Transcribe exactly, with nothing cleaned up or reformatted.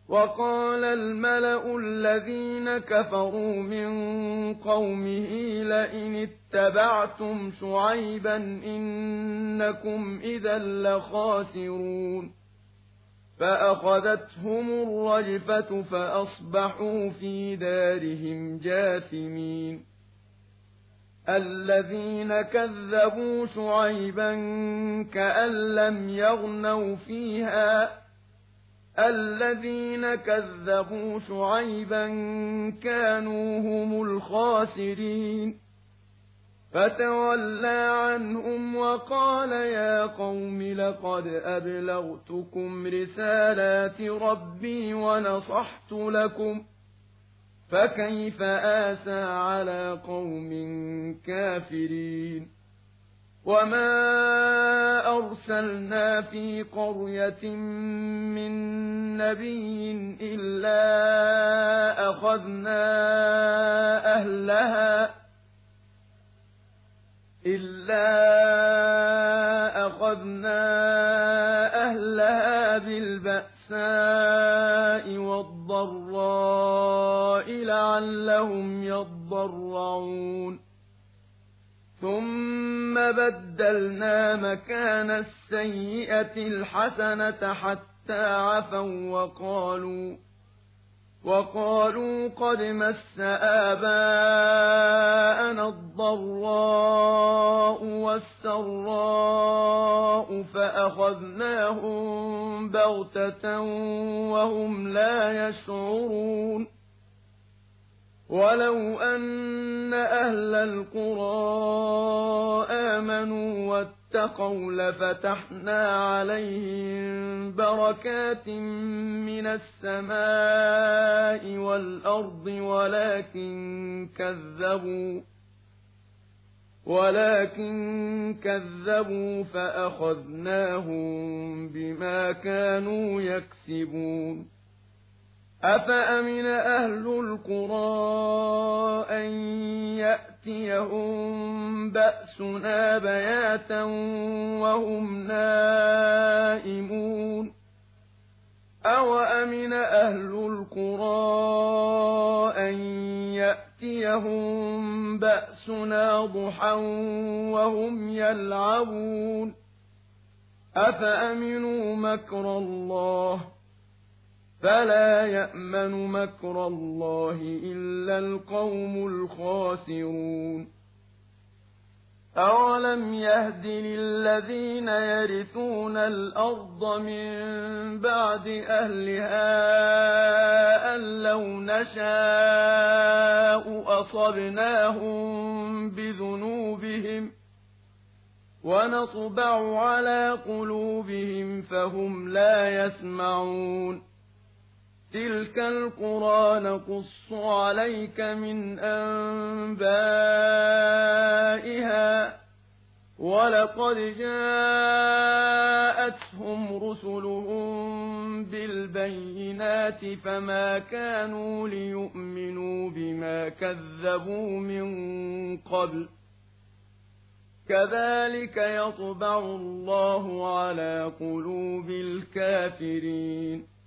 وقال الملأ الذين كفروا من قومه لئن اتبعتم شعيبا إنكم إذا لخاسرون فأخذتهم الرجفة فأصبحوا في دارهم جاثمين الذين كذبوا شعيبا كأن لم يغنوا فيها الذين كذبوا شعيبا كانوا هم الخاسرين فتولى عنهم وقال يا قوم لقد أبلغتكم رسالات ربي ونصحت لكم فكيف آسى على قوم كافرين وما أرسلنا في قرية من نبي إلا أخذنا أهلها إلا أخذنا أهلها بالبأساء والضراء لعلهم يضرعون ثم بدلنا مكان السيئة الحسنة حتى عفوا وقالوا وقالوا قد مس آباءنا الضراء والسراء فأخذناهم بغتة وهم لا يشعرون ولو أن أهل القرى آمنوا واتقوا لفتحنا عليهم بركات من السماء والأرض ولكن كذبوا ولكن كذبوا فأخذناهم بما كانوا يكسبون أفأمن أهل القرى أن يأتيهم بأسنا بياتا وهم نائمون أوأمن أهل القرى أن يأتيهم بأسنا ضحى وهم يلعبون أفأمنوا مكر الله فلا يأمن مكر الله إلا القوم الخاسرون أولم يهد للذين يرثون الأرض من بعد أهلها أن لو نشاء أصبناهم بذنوبهم ونطبع على قلوبهم فهم لا يسمعون تلك القرى نقص عليك من أنبائها ولقد جاءتهم رسلهم بالبينات فما كانوا ليؤمنوا بما كذبوا من قبل كذلك يطبع الله على قلوب الكافرين